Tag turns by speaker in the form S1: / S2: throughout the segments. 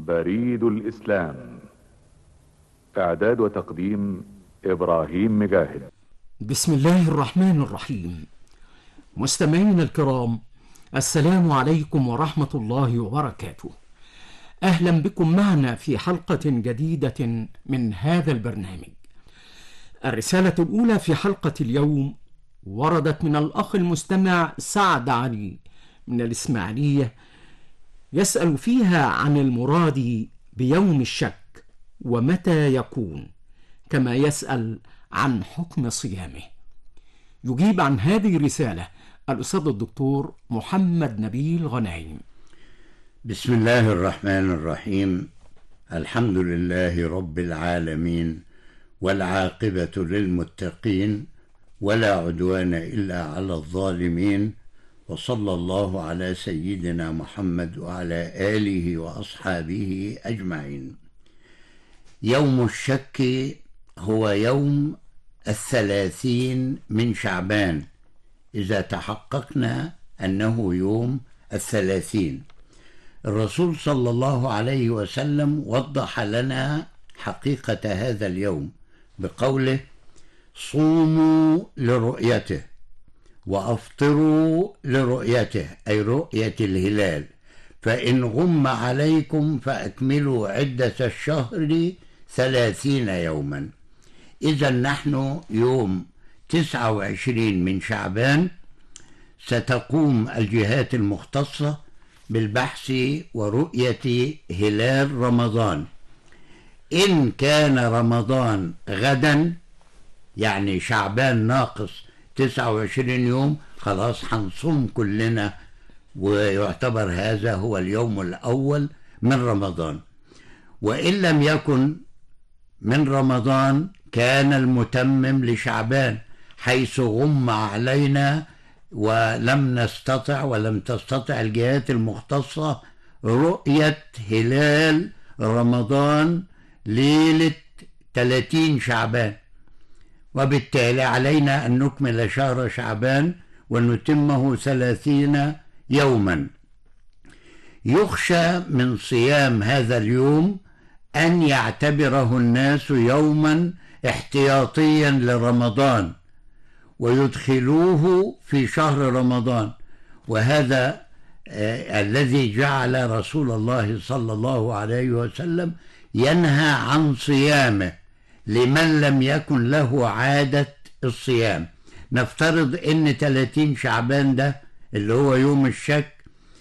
S1: بريد الإسلام. إعداد وتقديم إبراهيم مجاهد.
S2: بسم الله الرحمن الرحيم. مستمعينا الكرام، السلام عليكم ورحمة الله وبركاته. أهلا بكم معنا في حلقة جديدة من هذا البرنامج. الرسالة الأولى في حلقة اليوم وردت من الأخ المستمع سعد علي من الإسماعيلية، يسأل فيها عن المراد بيوم الشك ومتى يكون، كما يسأل عن حكم صيامه. يجيب عن هذه الرسالة الأستاذ الدكتور محمد نبيل غنايم.
S3: بسم الله الرحمن الرحيم. الحمد لله رب العالمين، والعاقبة للمتقين، ولا عدوان إلا على الظالمين، وصلى الله على سيدنا محمد وعلى آله وأصحابه أجمعين. يوم الشك هو يوم 30 من شعبان، إذا تحققنا أنه يوم 30. الرسول صلى الله عليه وسلم وضح لنا حقيقة هذا اليوم بقوله: صوموا لرؤيته وأفطروا لرؤيته، أي رؤية الهلال، فإن غم عليكم فأكملوا عدة الشهر 30 يوما. إذا نحن يوم 29 من شعبان ستقوم الجهات المختصة بالبحث ورؤية هلال رمضان. إن كان رمضان غدا، يعني شعبان ناقص 29 يوم، خلاص هنصوم كلنا، ويعتبر هذا هو اليوم الأول من رمضان. وإن لم يكن من رمضان كان المتمم لشعبان، حيث غم علينا ولم تستطع الجهات المختصة رؤية هلال رمضان ليلة 30 شعبان، وبالتالي علينا أن نكمل شهر شعبان ونتمه 30 يوما. يخشى من صيام هذا اليوم أن يعتبره الناس يوما احتياطيا لرمضان ويدخلوه في شهر رمضان، وهذا الذي جعل رسول الله صلى الله عليه وسلم ينهى عن صيامه لمن لم يكن له عادة الصيام. نفترض ان 30 شعبان ده اللي هو يوم الشك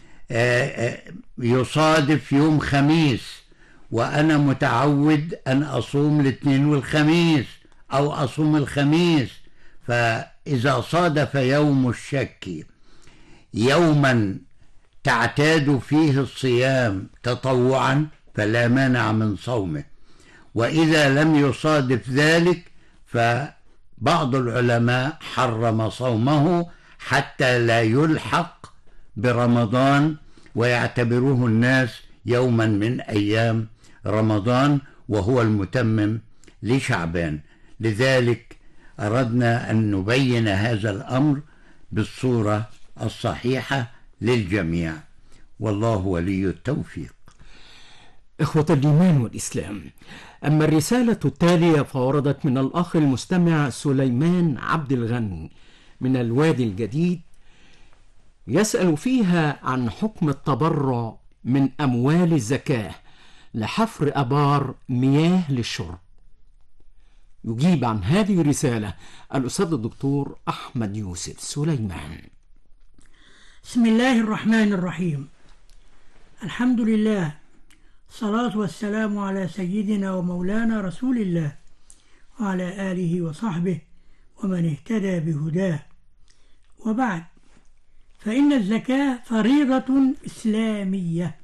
S3: يصادف يوم خميس، وأنا متعود أن أصوم الاثنين والخميس أو أصوم الخميس، فإذا صادف يوم الشك يوما تعتاد فيه الصيام تطوعا فلا مانع من صومه. وإذا لم يصادف ذلك فبعض العلماء حرم صومه حتى لا يلحق برمضان ويعتبروه الناس يوما من أيام رمضان، وهو المتمم لشعبان. لذلك أردنا أن نبين هذا الأمر بالصورة الصحيحة للجميع، والله ولي التوفيق.
S2: إخوة الإيمان والإسلام، أما الرسالة التالية فوردت من الأخ المستمع سليمان عبد الغني من الوادي الجديد، يسأل فيها عن حكم التبرع من أموال الزكاة لحفر أبار مياه للشرب. يجيب عن هذه الرسالة الأستاذ الدكتور أحمد يوسف سليمان.
S4: بسم الله الرحمن الرحيم. الحمد لله، الصلاة والسلام على سيدنا ومولانا رسول الله وعلى آله وصحبه ومن اهتدى بهداه، وبعد، فإن الزكاة فريضة إسلامية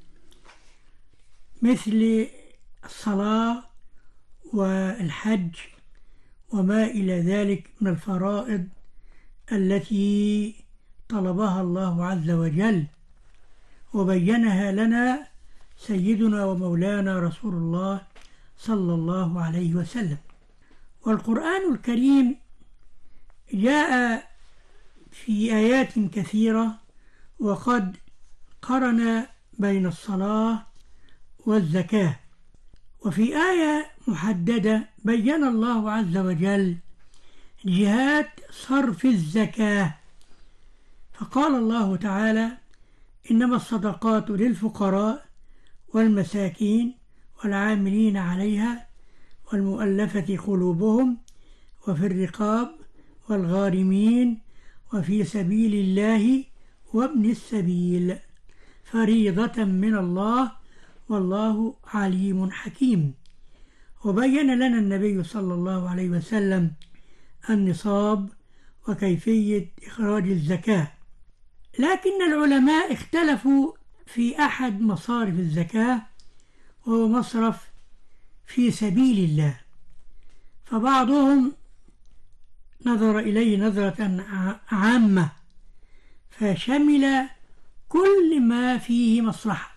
S4: مثل الصلاة والحج وما إلى ذلك من الفرائض التي طلبها الله عز وجل وبينها لنا سيدنا ومولانا رسول الله صلى الله عليه وسلم. والقرآن الكريم جاء في آيات كثيرة وقد قرن بين الصلاة والزكاة. وفي آية محددة بين الله عز وجل جهات صرف الزكاة، فقال الله تعالى: إنما الصدقات للفقراء والمساكين والعاملين عليها والمؤلفة قلوبهم وفي الرقاب والغارمين وفي سبيل الله وابن السبيل فريضة من الله والله عليم حكيم. وبين لنا النبي صلى الله عليه وسلم النصاب وكيفية إخراج الزكاة. لكن العلماء اختلفوا في أحد مصارف الزكاة، وهو مصرف في سبيل الله، فبعضهم نظر إليه نظرة عامة فشمل كل ما فيه مصلحة،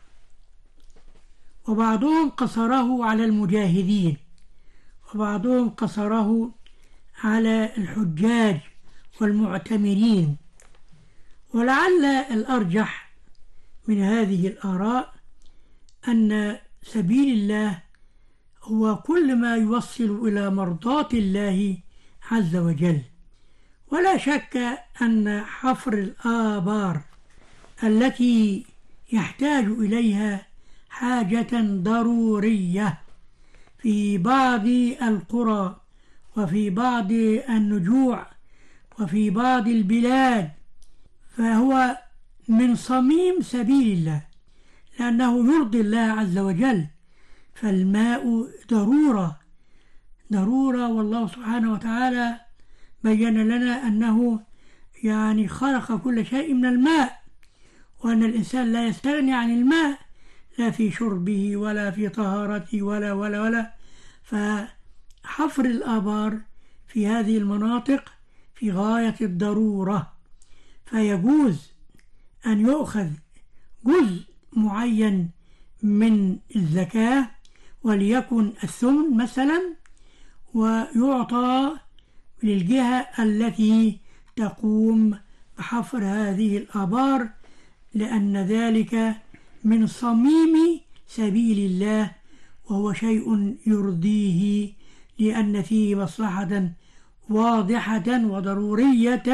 S4: وبعضهم قصره على المجاهدين، وبعضهم قصره على الحجاج والمعتمرين. ولعل الأرجح من هذه الآراء أن سبيل الله هو كل ما يوصل إلى مرضاة الله عز وجل. ولا شك أن حفر الآبار التي يحتاج إليها حاجة ضرورية في بعض القرى وفي بعض النجوع وفي بعض البلاد، فهو من صميم سبيل الله، لأنه يرضي الله عز وجل. فالماء ضرورة، والله سبحانه وتعالى بين لنا أنه خلق كل شيء من الماء، وأن الإنسان لا يستغني عن الماء لا في شربه ولا في طهارته ولا. فحفر الآبار في هذه المناطق في غاية الضرورة، فيجوز أن يؤخذ جزء معين من الزكاة وليكن الثمن مثلا، ويعطى للجهة التي تقوم بحفر هذه الآبار، لأن ذلك من صميم سبيل الله، وهو شيء يرضيه، لأن فيه مصلحة واضحة وضرورية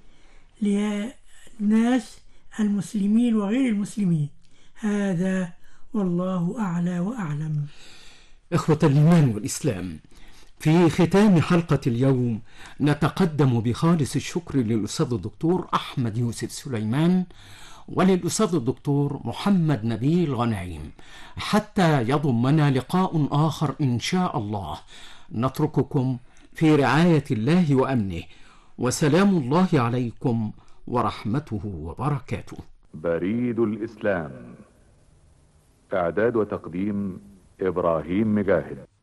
S4: للناس المسلمين وغير المسلمين. هذا والله أعلى وأعلم.
S2: إخوة الإيمان والإسلام، في ختام حلقة اليوم نتقدم بخالص الشكر للأستاذ الدكتور أحمد يوسف سليمان وللأستاذ الدكتور محمد نبيل غنايم، حتى يضمنا لقاء آخر إن شاء الله. نترككم في رعاية الله وأمنه، وسلام الله عليكم ورحمته وبركاته.
S1: بريد الإسلام، إعداد وتقديم إبراهيم مجاهد.